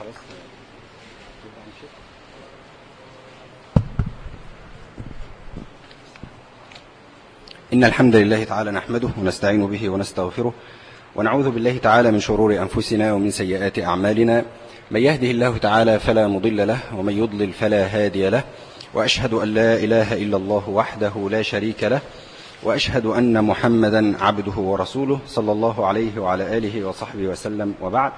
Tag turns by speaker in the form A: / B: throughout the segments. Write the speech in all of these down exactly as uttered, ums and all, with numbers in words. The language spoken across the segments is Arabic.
A: خلاص. إن الحمد لله تعالى نحمده ونستعين به ونستغفره ونعوذ بالله تعالى من شرور أنفسنا ومن سيئات أعمالنا. من يهده الله تعالى فلا مضل له ومن يضلل فلا هادي له، وأشهد أن لا إله إلا الله وحده لا شريك له، وأشهد أن محمدا عبده ورسوله صلى الله عليه وعلى آله وصحبه وسلم، وبعد.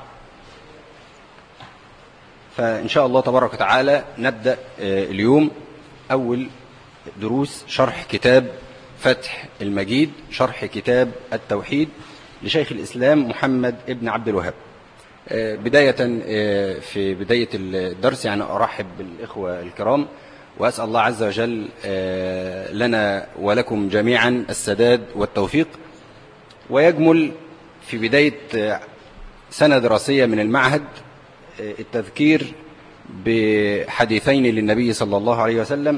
A: فإن شاء الله تبارك وتعالى نبدأ اليوم أول دروس شرح كتاب فتح المجيد، شرح كتاب التوحيد لشيخ الإسلام محمد ابن عبد الوهاب. بداية في بداية الدرس يعني أرحب بالإخوة الكرام، وأسأل الله عز وجل لنا ولكم جميعا السداد والتوفيق. ويجمل في بداية سنة دراسية من المعهد التذكير بحديثين للنبي صلى الله عليه وسلم.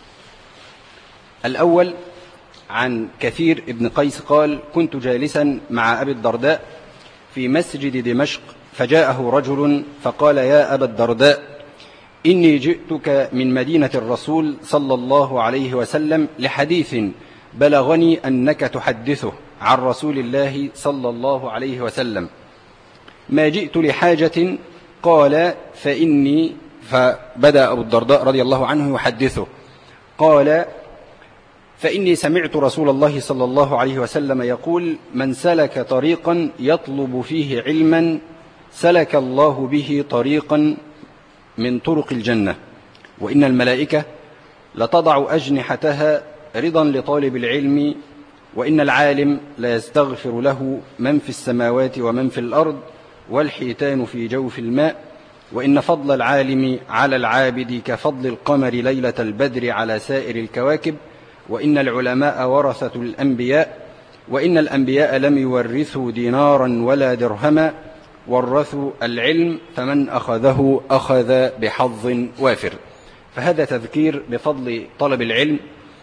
A: الأول عن كثير ابن قيس قال: كنت جالسا مع أبي الدرداء في مسجد دمشق، فجاءه رجل فقال: يا أبا الدرداء، إني جئتك من مدينة الرسول صلى الله عليه وسلم لحديث بلغني أنك تحدثه عن رسول الله صلى الله عليه وسلم، ما جئت لحاجة. قال: فإني فبدأ أبو الدرداء رضي الله عنه يحدثه، قال: فإني سمعت رسول الله صلى الله عليه وسلم يقول: من سلك طريقا يطلب فيه علما سلك الله به طريقا من طرق الجنة، وإن الملائكة لتضع أجنحتها رضا لطالب العلم، وإن العالم لا يستغفر له من في السماوات ومن في الأرض والحيتان في جوف الماء، وإن فضل العالم على العابد كفضل القمر ليلة البدر على سائر الكواكب، وإن العلماء ورثة الأنبياء، وإن الأنبياء لم يورثوا دينارا ولا درهما، ورثوا العلم، فمن أخذه أخذ بحظ وافر. فهذا تذكير بفضل طلب العلم،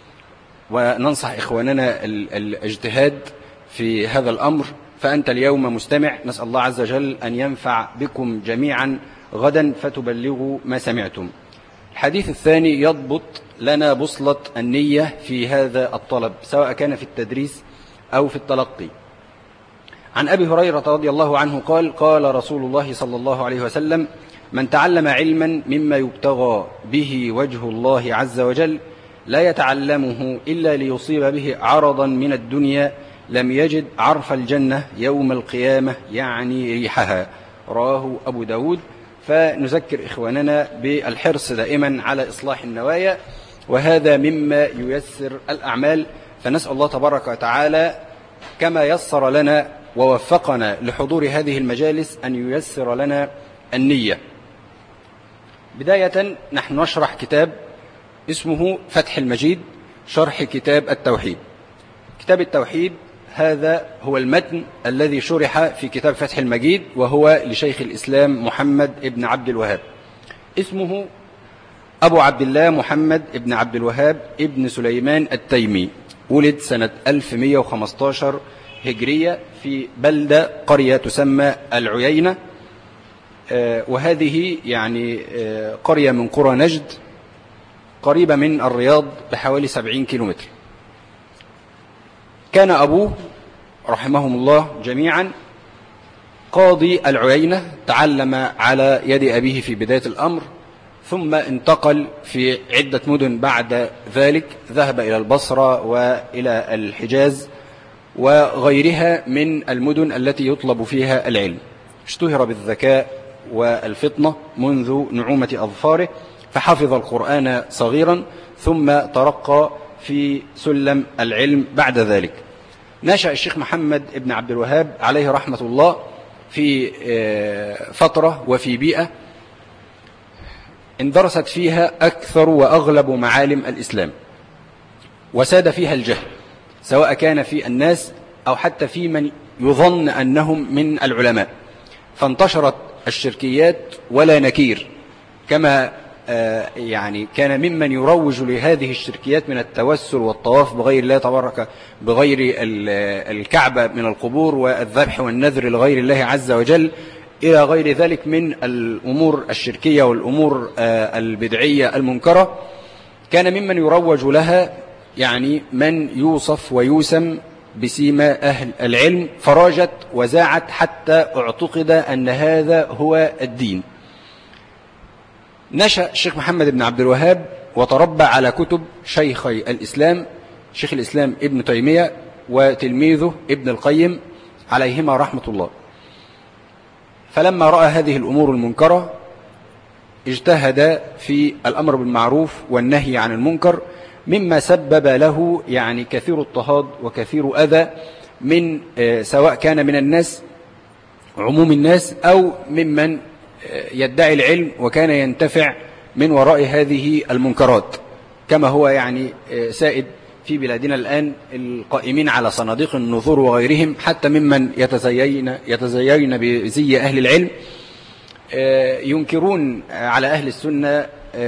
A: وننصح إخواننا الاجتهاد في هذا الأمر. فأنت اليوم مستمع، نسأل الله عز وجل أن ينفع بكم جميعا غدا فتبلغوا ما سمعتم. الحديث الثاني يضبط لنا بوصلة النية في هذا الطلب، سواء كان في التدريس أو في التلقي. عن أبي هريرة رضي الله عنه قال: قال رسول الله صلى الله عليه وسلم: من تعلم علما مما يبتغى به وجه الله عز وجل لا يتعلمه إلا ليصيب به عرضا من الدنيا لم يجد عرف الجنة يوم القيامة، يعني ريحها. رواه أبو داود. فنذكر إخواننا بالحرص دائما على إصلاح النوايا، وهذا مما ييسر الأعمال. فنسأل الله تبارك وتعالى كما يسر لنا ووفقنا لحضور هذه المجالس أن ييسر لنا النية. بداية نحن نشرح كتاب اسمه فتح المجيد، شرح كتاب التوحيد. كتاب التوحيد هذا هو المتن الذي شرح في كتاب فتح المجيد، وهو لشيخ الإسلام محمد ابن عبد الوهاب. اسمه أبو عبد الله محمد ابن عبد الوهاب ابن سليمان التيمي، ولد سنة ألف ومئة وخمسة عشر هجرية في بلدة قرية تسمى العيينة، وهذه يعني قرية من قرى نجد قريبة من الرياض بحوالي سبعين كيلومتر. كان أبوه رحمهم الله جميعا قاضي العيينة، تعلم على يد أبيه في بداية الأمر، ثم انتقل في عدة مدن بعد ذلك، ذهب إلى البصرة وإلى الحجاز وغيرها من المدن التي يطلب فيها العلم. اشتهر بالذكاء والفطنة منذ نعومة أظفاره، فحفظ القرآن صغيرا ثم ترقى في سلم العلم بعد ذلك. نشأ الشيخ محمد ابن عبد الوهاب عليه رحمة الله في فترة وفي بيئة اندرست فيها أكثر وأغلب معالم الإسلام، وساد فيها الجهل، سواء كان في الناس أو حتى في من يظن أنهم من العلماء. فانتشرت الشركيات ولا نكير، كما يعني كان ممن يروج لهذه الشركيات من التوسل والطواف بغير الله تبارك بغير الكعبة من القبور والذبح والنذر لغير الله عز وجل، إلى غير ذلك من الأمور الشركية والأمور البدعية المنكرة، كان ممن يروج لها يعني من يوصف ويوسم بسيما أهل العلم، فراجت وزاعت حتى اعتقد أن هذا هو الدين. نشأ الشيخ محمد بن عبد الوهاب وتربى على كتب شيخي الإسلام، شيخ الإسلام ابن تيمية وتلميذه ابن القيم عليهما رحمة الله. فلما رأى هذه الأمور المنكرة اجتهد في الأمر بالمعروف والنهي عن المنكر، مما سبب له يعني كثير اضطهاد وكثير أذى من سواء كان من الناس عموم الناس أو ممن يدعي العلم وكان ينتفع من وراء هذه المنكرات، كما هو يعني سائد في بلادنا الآن القائمين على صناديق النذور وغيرهم، حتى ممن يتزين يتزين بزي أهل العلم ينكرون على أهل السنة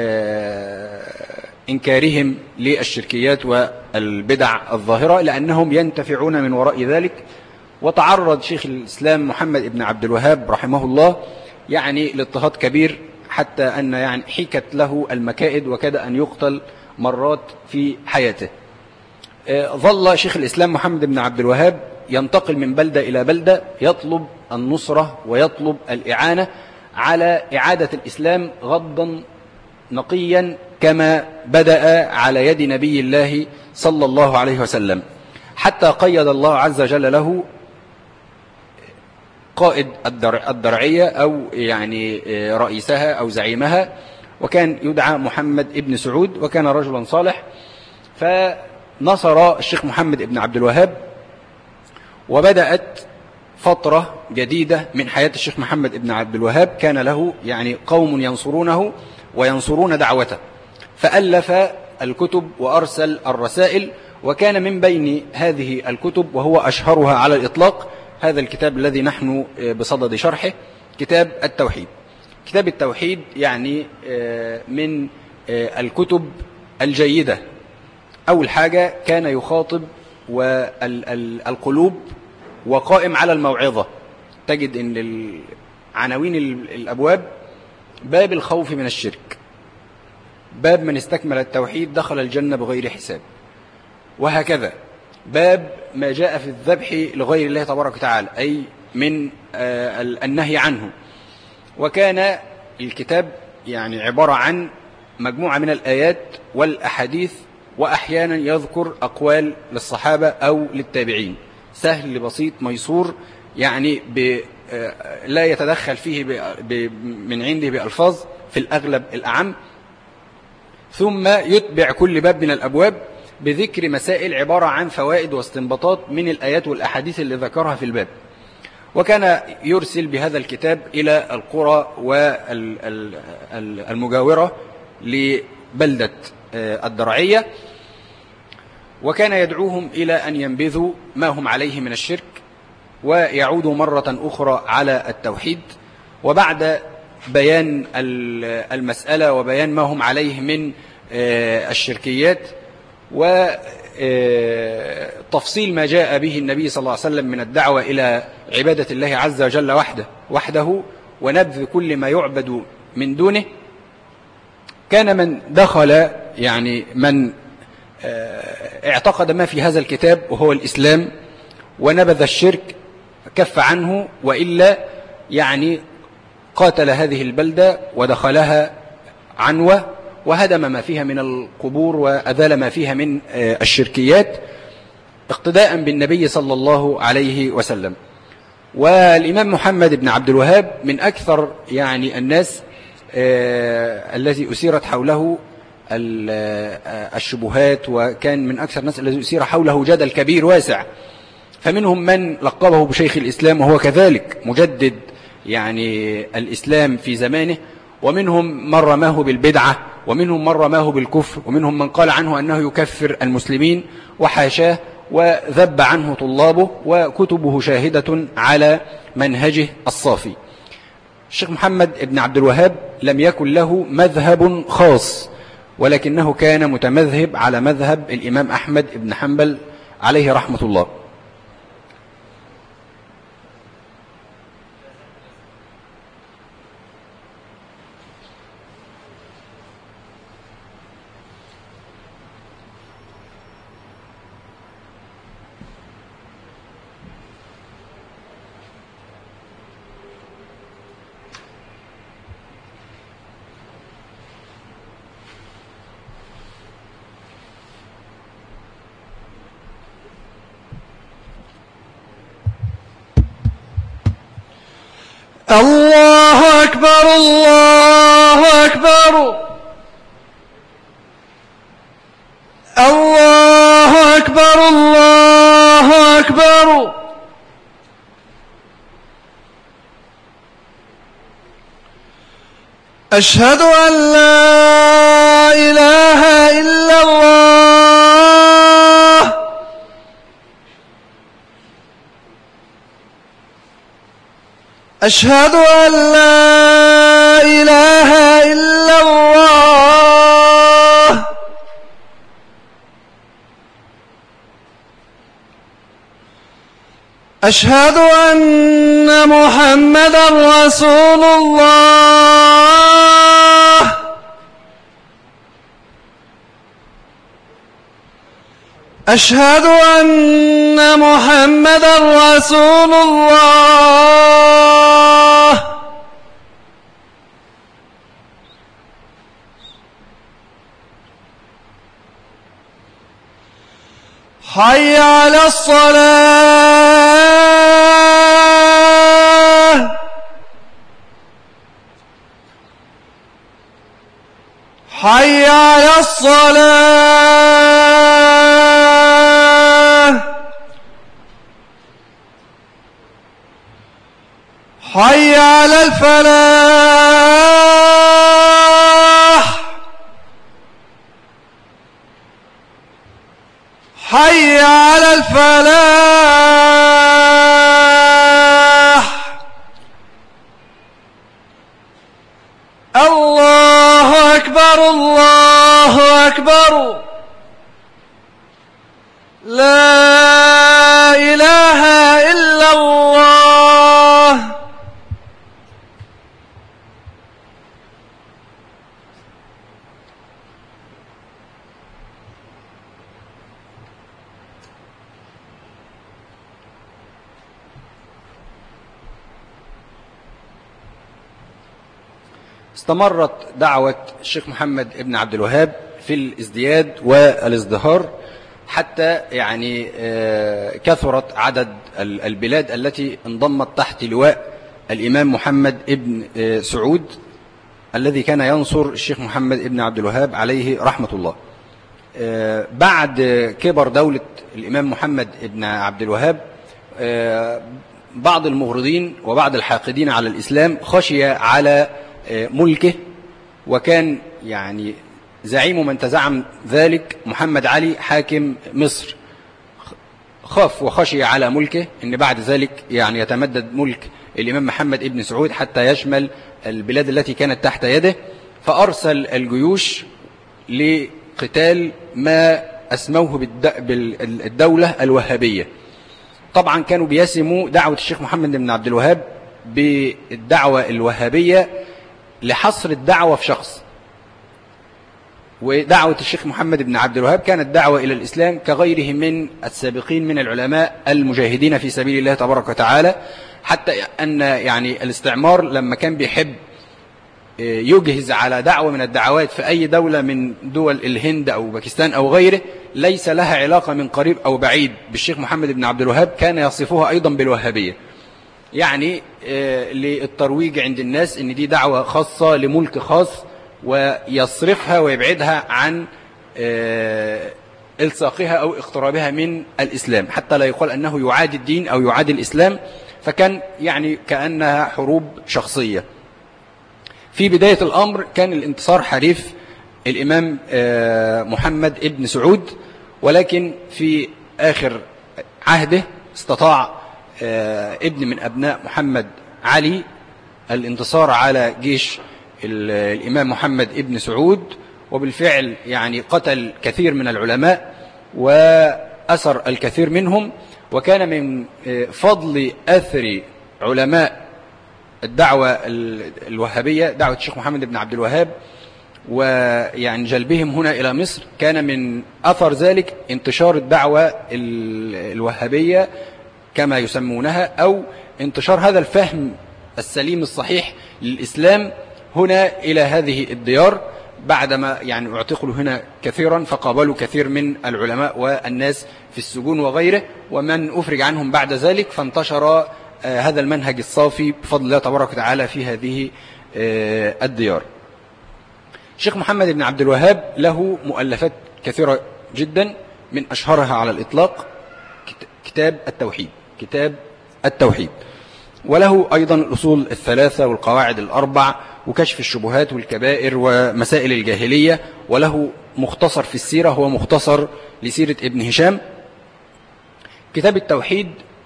A: إنكارهم للشركيات والبدع الظاهرة لأنهم ينتفعون من وراء ذلك. وتعرض شيخ الإسلام محمد بن عبد الوهاب رحمه الله يعني لاضطهاد كبير، حتى أن يعني حكت له المكائد وكاد أن يقتل مرات في حياته. ظل شيخ الإسلام محمد بن عبد الوهاب ينتقل من بلدة إلى بلدة يطلب النصرة ويطلب الإعانة على إعادة الإسلام غضا نقيا كما بدأ على يد نبي الله صلى الله عليه وسلم، حتى قيد الله عز وجل له قائد الدرعية أو يعني رئيسها أو زعيمها، وكان يدعى محمد ابن سعود، وكان رجلا صالح. فنصر الشيخ محمد ابن عبد الوهاب، وبدأت فترة جديدة من حياة الشيخ محمد ابن عبد الوهاب. كان له يعني قوم ينصرونه وينصرون دعوته، فألف الكتب وأرسل الرسائل، وكان من بين هذه الكتب وهو أشهرها على الإطلاق هذا الكتاب الذي نحن بصدد شرحه، كتاب التوحيد. كتاب التوحيد يعني من الكتب الجيدة. أول حاجة كان يخاطب والقلوب وقائم على الموعظة. تجد أن عناوين الأبواب: باب الخوف من الشرك، باب من استكمل التوحيد دخل الجنة بغير حساب، وهكذا باب ما جاء في الذبح لغير الله تبارك وتعالى، أي من النهي عنه. وكان الكتاب يعني عبارة عن مجموعة من الآيات والأحاديث، وأحيانا يذكر أقوال للصحابة أو للتابعين، سهل بسيط ميسور، يعني لا يتدخل فيه من عنده بألفاظ في الأغلب الأعم. ثم يتبع كل باب من الأبواب بذكر مسائل عبارة عن فوائد واستنباطات من الآيات والأحاديث اللي ذكرها في الباب. وكان يرسل بهذا الكتاب إلى القرى والمجاورة لبلدة الدرعية، وكان يدعوهم إلى أن ينبذوا ما هم عليه من الشرك ويعودوا مرة أخرى على التوحيد. وبعد بيان المسألة وبيان ما هم عليه من الشركيات وتفصيل ما جاء به النبي صلى الله عليه وسلم من الدعوة إلى عبادة الله عز وجل وحده وحده ونبذ كل ما يعبد من دونه، كان من دخل يعني من اعتقد ما في هذا الكتاب وهو الإسلام ونبذ الشرك كف عنه، وإلا يعني قاتل هذه البلدة ودخلها عنوة وهدم ما فيها من القبور وأذال ما فيها من الشركيات اقتداء بالنبي صلى الله عليه وسلم. والإمام محمد بن عبد الوهاب من أكثر يعني الناس الذي أثيرت حوله الشبهات، وكان من أكثر الناس الذي أثير حوله جدل كبير واسع. فمنهم من لقبه بشيخ الإسلام وهو كذلك مجدد يعني الإسلام في زمانه، ومنهم من رماه بالبدعة، ومنهم من رماه بالكفر، ومنهم من قال عنه أنه يكفر المسلمين وحاشاه، وذب عنه طلابه، وكتبه شاهدة على منهجه الصافي. الشيخ محمد بن عبد الوهاب لم يكن له مذهب خاص، ولكنه كان متمذهب على مذهب الإمام أحمد بن حنبل عليه رحمة الله.
B: الله أكبر الله أكبر الله أكبر الله أكبر أشهد أن لا إله إلا الله أشهد أن لا إله إلا الله أشهد أن محمدا رسول الله أشهد أن محمدا رسول الله حي على الصلاة حي على الصلاة حي على الفلاح حي على الفلاح الله أكبر الله أكبر لا إله إلا الله
A: استمرت دعوة الشيخ محمد ابن عبد الوهاب في الازدياد والازدهار حتى يعني كثرت عدد البلاد التي انضمت تحت لواء الإمام محمد ابن سعود الذي كان ينصر الشيخ محمد ابن عبد الوهاب عليه رحمة الله. بعد كبر دولة الإمام محمد ابن عبد الوهاب بعض المغرضين وبعض الحاقدين على الإسلام خشي على ملكه، وكان يعني زعيم من تزعم ذلك محمد علي حاكم مصر، خاف وخشي على ملكه ان بعد ذلك يعني يتمدد ملك الإمام محمد ابن سعود حتى يشمل البلاد التي كانت تحت يده، فأرسل الجيوش لقتال ما أسموه بالدولة الوهابية. طبعا كانوا بيسموا دعوة الشيخ محمد بن عبد الوهاب بالدعوة الوهابية لحصر الدعوة في شخص، ودعوة الشيخ محمد بن عبد الوهاب كانت دعوة إلى الإسلام كغيره من السابقين من العلماء المجاهدين في سبيل الله تبارك وتعالى، حتى أن يعني الاستعمار لما كان بيحب يجهز على دعوة من الدعوات في أي دولة من دول الهند أو باكستان أو غيره ليس لها علاقة من قريب أو بعيد بالشيخ محمد بن عبد الوهاب، كان يصفها أيضا بالوهابية، يعني للترويج عند الناس ان دي دعوة خاصة لملك خاص، ويصرفها ويبعدها عن الصاقها او اقترابها من الاسلام حتى لا يقال انه يعادي الدين او يعادي الاسلام، فكان يعني كأنها حروب شخصية. في بداية الامر كان الانتصار حريف الامام محمد ابن سعود، ولكن في اخر عهده استطاع ابن من أبناء محمد علي الانتصار على جيش الإمام محمد ابن سعود، وبالفعل يعني قتل كثير من العلماء وأسر الكثير منهم، وكان من فضل أثر علماء الدعوة الوهابية دعوة الشيخ محمد بن عبد الوهاب ويعني جلبهم هنا إلى مصر، كان من أثر ذلك انتشار الدعوة الوهابية كما يسمونها، أو انتشار هذا الفهم السليم الصحيح للإسلام هنا إلى هذه الديار، بعدما يعني اعتقلوا هنا كثيرا فقابلوا كثير من العلماء والناس في السجون وغيره، ومن أفرج عنهم بعد ذلك فانتشر آه هذا المنهج الصافي بفضل الله تبارك وتعالى في هذه آه الديار. الشيخ محمد بن عبد الوهاب له مؤلفات كثيرة جدا، من أشهرها على الإطلاق كتاب التوحيد كتاب التوحيد وله أيضا الأصول الثلاثة والقواعد الأربع وكشف الشبهات والكبائر ومسائل الجاهلية، وله مختصر في السيرة هو مختصر لسيرة ابن هشام. كتاب التوحيد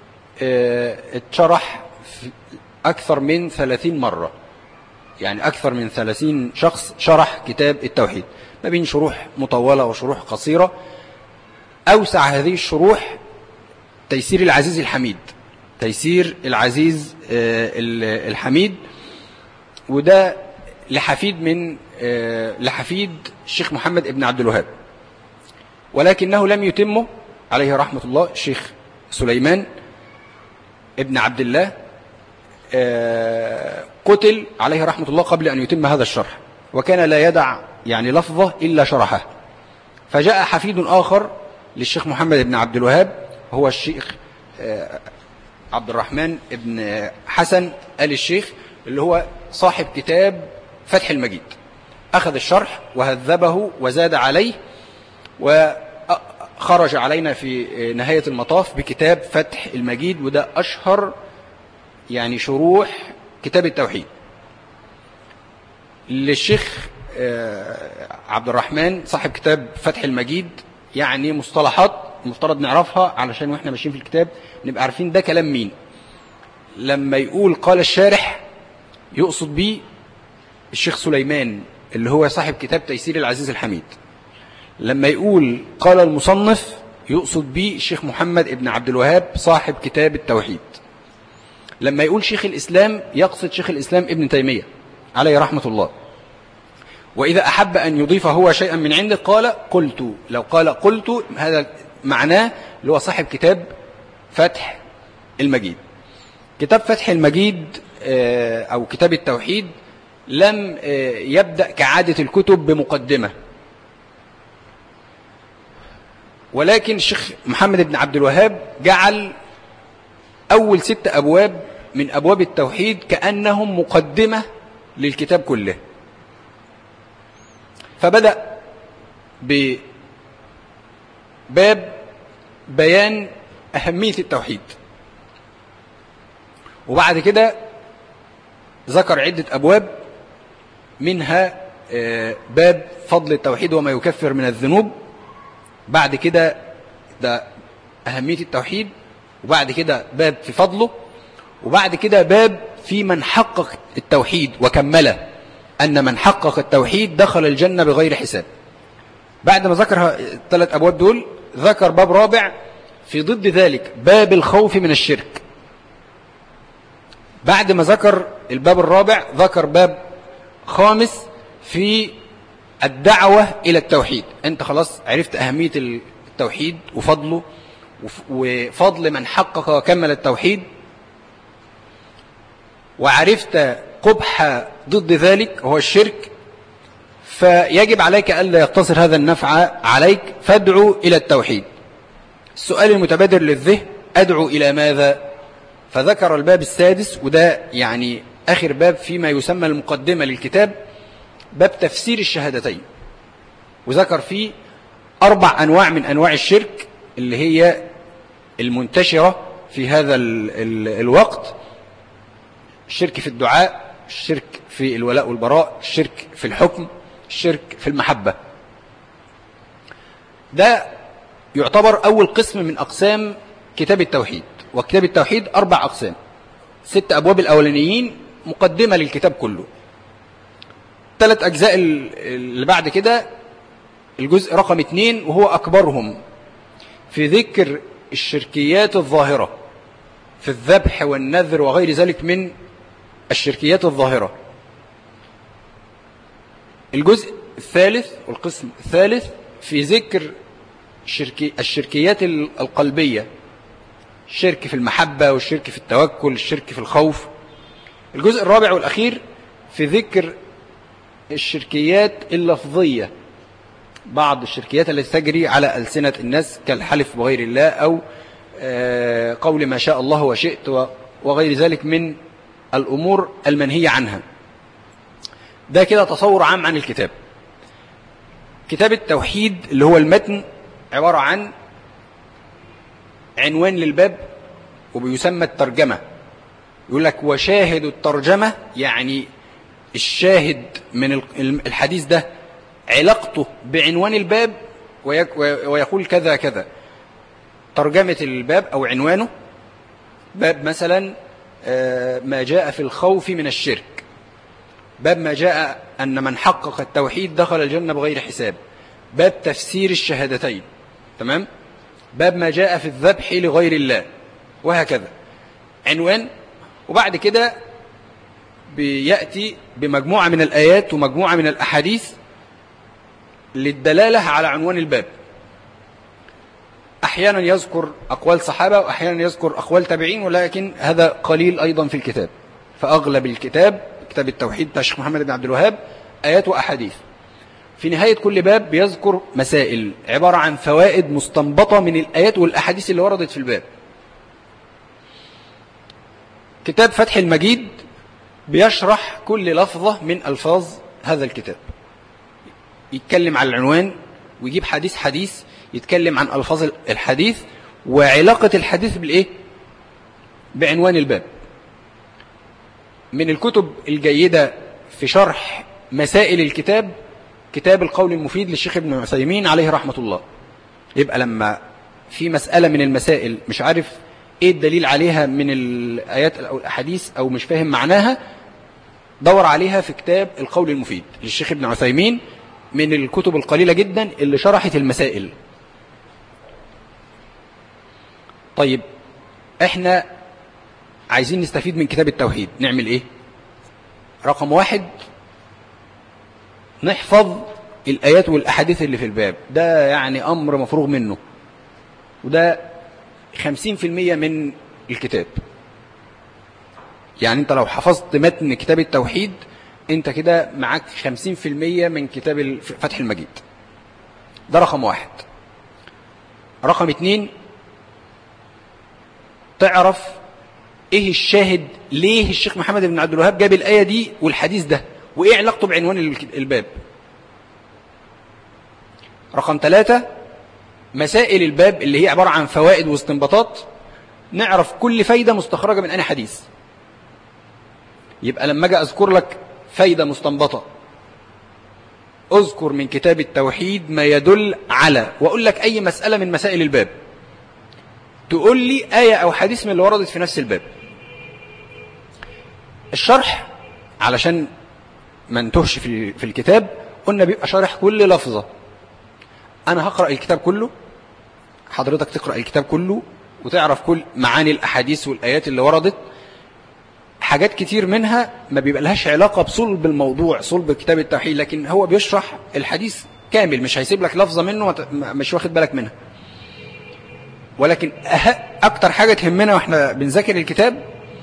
A: اتشرح أكثر من ثلاثين مرة، يعني أكثر من ثلاثين شخص شرح كتاب التوحيد ما بين شروح مطولة وشروح قصيرة. أوسع هذه الشروح تيسير العزيز الحميد تيسير العزيز الحميد وده لحفيد من لحفيد الشيخ محمد بن عبد الوهاب، ولكنه لم يتمه عليه رحمة الله. الشيخ سليمان ابن عبد الله قتل عليه رحمة الله قبل أن يتم هذا الشرح، وكان لا يدع يعني لفظة إلا شرحه. فجاء حفيد آخر للشيخ محمد بن عبد الوهاب هو الشيخ عبد الرحمن ابن حسن آل الشيخ، اللي هو صاحب كتاب فتح المجيد. أخذ الشرح وهذبه وزاد عليه، وخرج علينا في نهاية المطاف بكتاب فتح المجيد، وده أشهر يعني شروح كتاب التوحيد. للشيخ عبد الرحمن صاحب كتاب فتح المجيد يعني مصطلحات مفترض نعرفها علشان واحنا ماشيين في الكتاب نبقى عارفين ده كلام مين. لما يقول قال الشارح يقصد بيه الشيخ سليمان اللي هو صاحب كتاب تيسير العزيز الحميد. لما يقول قال المصنف يقصد بيه الشيخ محمد ابن عبد الوهاب صاحب كتاب التوحيد. لما يقول شيخ الإسلام يقصد شيخ الإسلام ابن تيمية عليه رحمة الله. وإذا أحب أن يضيف هو شيئا من عنده قال قلت. لو قال قلت هذا معناه اللي هو صاحب كتاب فتح المجيد. كتاب فتح المجيد أو كتاب التوحيد لم يبدأ كعادة الكتب بمقدمة، ولكن الشيخ محمد بن عبد الوهاب جعل أول ست أبواب من أبواب التوحيد كأنهم مقدمة للكتاب كله. فبدأ بباب بيان أهمية التوحيد، وبعد كده ذكر عدة أبواب منها باب فضل التوحيد وما يكفر من الذنوب. بعد كده ده أهمية التوحيد، وبعد كده باب في فضله، وبعد كده باب في من حقق التوحيد وكمله، أن من حقق التوحيد دخل الجنة بغير حساب. بعد ما ذكر الثلاث أبواب دول ذكر باب رابع في ضد ذلك، باب الخوف من الشرك. بعد ما ذكر الباب الرابع ذكر باب خامس في الدعوة إلى التوحيد. أنت خلاص عرفت أهمية التوحيد وفضله وفضل من حقق وكمل التوحيد، وعرفت قبح ضد ذلك هو الشرك، فيجب عليك ألا يقتصر هذا النفع عليك، فادعو إلى التوحيد. السؤال المتبادر للذهن أدعو إلى ماذا؟ فذكر الباب السادس، وده يعني آخر باب فيما يسمى المقدمة للكتاب، باب تفسير الشهادتين، وذكر فيه أربع أنواع من أنواع الشرك اللي هي المنتشرة في هذا ال ال الوقت: الشرك في الدعاء، الشرك في الولاء والبراء، الشرك في الحكم، الشرك في المحبة. ده يعتبر أول قسم من أقسام كتاب التوحيد. وكتاب التوحيد أربع أقسام، ست أبواب الأولانيين مقدمة للكتاب كله. ثلاث أجزاء اللي بعد كده الجزء رقم اثنين وهو أكبرهم في ذكر الشركيات الظاهرة في الذبح والنذر وغير ذلك من الشركيات الظاهرة. الجزء الثالث والقسم الثالث في ذكر الشركي الشركيات القلبية، الشرك في المحبة والشرك في التوكل، الشرك في الخوف. الجزء الرابع والأخير في ذكر الشركيات اللفظية، بعض الشركيات التي تجري على ألسنة الناس كالحلف بغير الله أو قول ما شاء الله وشئت وغير ذلك من الأمور المنهية عنها. ده كده تصور عام عن الكتاب. كتاب التوحيد اللي هو المتن عبارة عن عنوان للباب وبيسمى الترجمة. يقول لك وشاهد الترجمة، يعني الشاهد من الحديث ده علاقته بعنوان الباب ويقول كذا كذا. ترجمة الباب أو عنوانه باب مثلا ما جاء في الخوف من الشرك، باب ما جاء أن من حقق التوحيد دخل الجنة بغير حساب، باب تفسير الشهادتين، تمام، باب ما جاء في الذبح لغير الله، وهكذا عنوان. وبعد كده بيأتي بمجموعة من الآيات ومجموعة من الأحاديث للدلالة على عنوان الباب. أحيانا يذكر أقوال صحابة وأحيانا يذكر أقوال تابعين، ولكن هذا قليل أيضا في الكتاب. فأغلب الكتاب كتاب التوحيد بتاع الشيخ محمد بن عبد الوهاب آيات وأحاديث. في نهاية كل باب بيذكر مسائل عبارة عن فوائد مستنبطة من الآيات والأحاديث اللي وردت في الباب. كتاب فتح المجيد بيشرح كل لفظة من ألفاظ هذا الكتاب، يتكلم عن العنوان ويجيب حديث حديث يتكلم عن ألفاظ الحديث وعلاقة الحديث بالإيه؟ بعنوان الباب. من الكتب الجيدة في شرح مسائل الكتاب كتاب القول المفيد للشيخ ابن عثيمين عليه رحمة الله. يبقى لما في مسألة من المسائل مش عارف ايه الدليل عليها من الآيات أو الأحاديث أو مش فاهم معناها، دور عليها في كتاب القول المفيد للشيخ ابن عثيمين، من الكتب القليلة جدا اللي شرحت المسائل. طيب احنا عايزين نستفيد من كتاب التوحيد، نعمل ايه؟ رقم واحد، نحفظ الآيات والأحاديث اللي في الباب. ده يعني أمر مفروغ منه، وده خمسين في المية من الكتاب. يعني انت لو حفظت متن كتاب التوحيد انت كده معاك خمسين في المية من كتاب فتح المجيد. ده رقم واحد. رقم اتنين، تعرف ايه الشاهد، ليه الشيخ محمد بن عبد الوهاب جاب الآية دي والحديث ده، وايه علاقته بعنوان الباب. رقم ثلاثة، مسائل الباب اللي هي عبارة عن فوائد واستنباطات، نعرف كل فايدة مستخرجة من أي حديث. يبقى لما أجي أذكر لك فايدة مستنبطة أذكر من كتاب التوحيد ما يدل على، وأقول لك أي مسألة من مسائل الباب تقول لي آية أو حديث من اللي وردت في نفس الباب. الشرح علشان ما نتهش في الكتاب قلنا بيبقى شارح كل لفظة. أنا هقرأ الكتاب كله، حضرتك تقرأ الكتاب كله وتعرف كل معاني الأحاديث والآيات اللي وردت. حاجات كتير منها ما بيبقى لهاش علاقة بصلب الموضوع، صلب كتاب التوحيد، لكن هو بيشرح الحديث كامل، مش هيسيب لك لفظة منه مش واخد بالك منها. ولكن أكتر حاجة تهمنا وإحنا بنذاكر الكتاب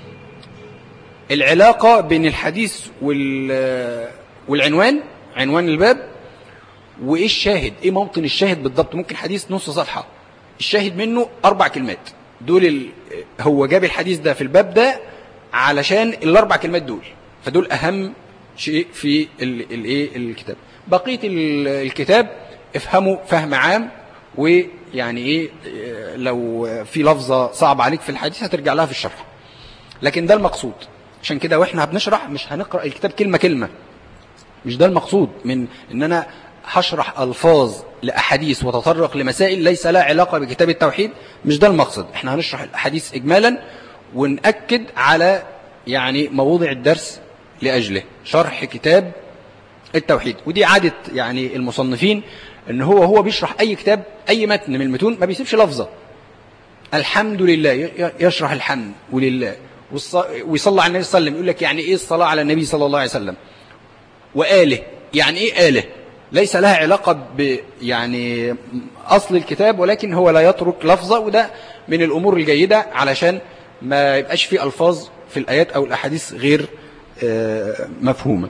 A: العلاقة بين الحديث والعنوان، عنوان الباب، وإيه الشاهد، إيه موطن الشاهد بالضبط. ممكن حديث نص صفحة الشاهد منه أربع كلمات، دول ال... هو جاب الحديث ده في الباب ده علشان الأربع كلمات دول، فدول أهم شيء في الإيه الكتاب. بقية الكتاب افهموا فهم عام، ويعني إيه لو في لفظة صعب عليك في الحديث هترجع لها في الشرح، لكن ده المقصود. عشان كده وإحنا بنشرح مش هنقرأ الكتاب كلمة كلمة، مش ده المقصود من إن أنا هشرح ألفاظ لأحاديث وتطرق لمسائل ليس لها علاقة بكتاب التوحيد، مش ده المقصد. احنا هنشرح الأحاديث إجمالا ونأكد على يعني مواضع الدرس لأجله شرح كتاب التوحيد. ودي عادة يعني المصنفين، ان هو هو بيشرح أي كتاب أي متن من المتون ما بيسيبش لفظة. الحمد لله يشرح الحمد ولله، ويصلى على النبي صلى الله عليه وسلم، يقول لك يعني إيه الصلاة على النبي صلى الله عليه وسلم، وآله يعني إيه آله، ليس لها علاقة ب يعني أصل الكتاب، ولكن هو لا يترك لفظة. وده من الأمور الجيدة علشان ما يبقاش في ألفاظ في الآيات أو الأحاديث غير مفهومة.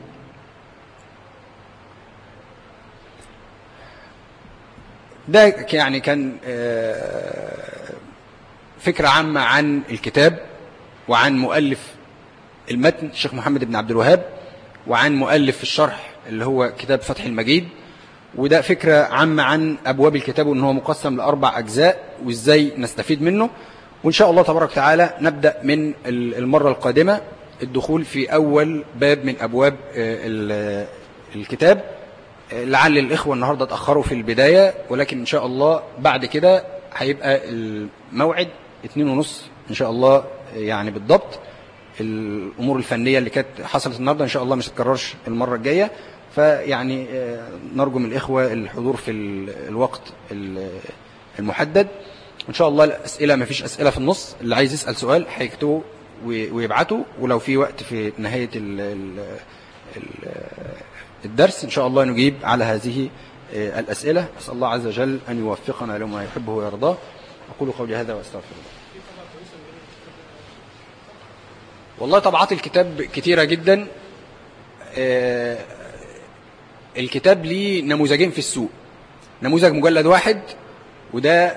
A: ده يعني كان فكرة عامة عن الكتاب. وعن مؤلف المتن الشيخ محمد بن عبد الوهاب، وعن مؤلف الشرح اللي هو كتاب فتح المجيد. وده فكرة عامة عن أبواب الكتاب، وأنه هو مقسم لأربع أجزاء وإزاي نستفيد منه. وإن شاء الله تبارك وتعالى نبدأ من المرة القادمة الدخول في أول باب من أبواب الكتاب. لعل الإخوة النهاردة اتأخروا في البداية، ولكن إن شاء الله بعد كده هيبقى الموعد اتنين ونص إن شاء الله يعني بالضبط. الأمور الفنية اللي كانت حصلت النهاردة إن شاء الله مش هتكررش المرة الجاية، فيعني نرجو من الإخوة الحضور في الوقت المحدد. إن شاء الله الأسئلة ما فيش أسئلة في النص، اللي عايز يسأل سؤال هيكتبه ويبعته، ولو في وقت في نهاية الدرس إن شاء الله نجيب على هذه الأسئلة. أسأل الله عز وجل أن يوفقنا لما يحبه ويرضاه. أقول قولي هذا وأستغفر الله. والله طبعات الكتاب كتيرة جدا. الكتاب ليه نموذجين في السوق، نموذج مجلد واحد، وده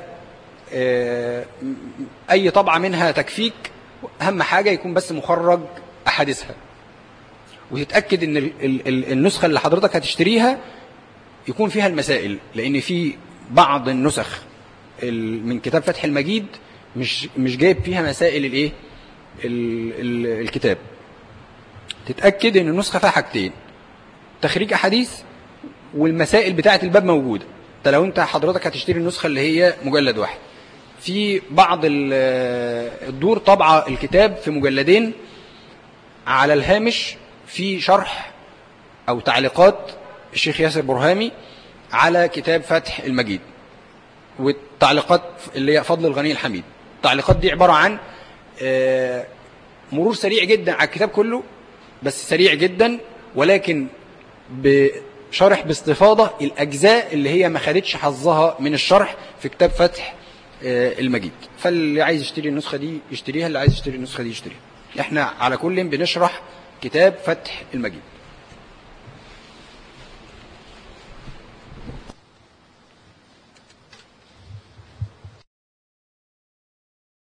A: أي طبعة منها تكفيك، أهم حاجة يكون بس مخرج أحاديثها، وتتأكد أن النسخة اللي حضرتك هتشتريها يكون فيها المسائل، لأن في بعض النسخ من كتاب فتح المجيد مش مش جايب فيها مسائل الايه الكتاب. تتأكد أن النسخة فيها حاجتين، تخريج أحاديث والمسائل بتاعة الباب موجودة. انت لو انت حضرتك هتشتري النسخة اللي هي مجلد واحد، في بعض الدور طبعة الكتاب في مجلدين، على الهامش في شرح أو تعليقات الشيخ ياسر برهامي على كتاب فتح المجيد، والتعليقات اللي هي فضل الغني الحميد. التعليقات دي عبارة عن مرور سريع جدا على الكتاب كله، بس سريع جدا، ولكن بشرح باستفاضة الأجزاء اللي هي ما خدتش حظها من الشرح في كتاب فتح المجيد. فاللي عايز يشتري النسخة دي يشتريها، اللي عايز يشتري النسخة دي يشتريها. احنا على كل بنشرح كتاب فتح المجيد.